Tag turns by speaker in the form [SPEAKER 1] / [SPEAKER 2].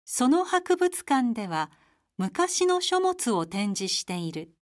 [SPEAKER 1] その博物館では昔の書物を展示している。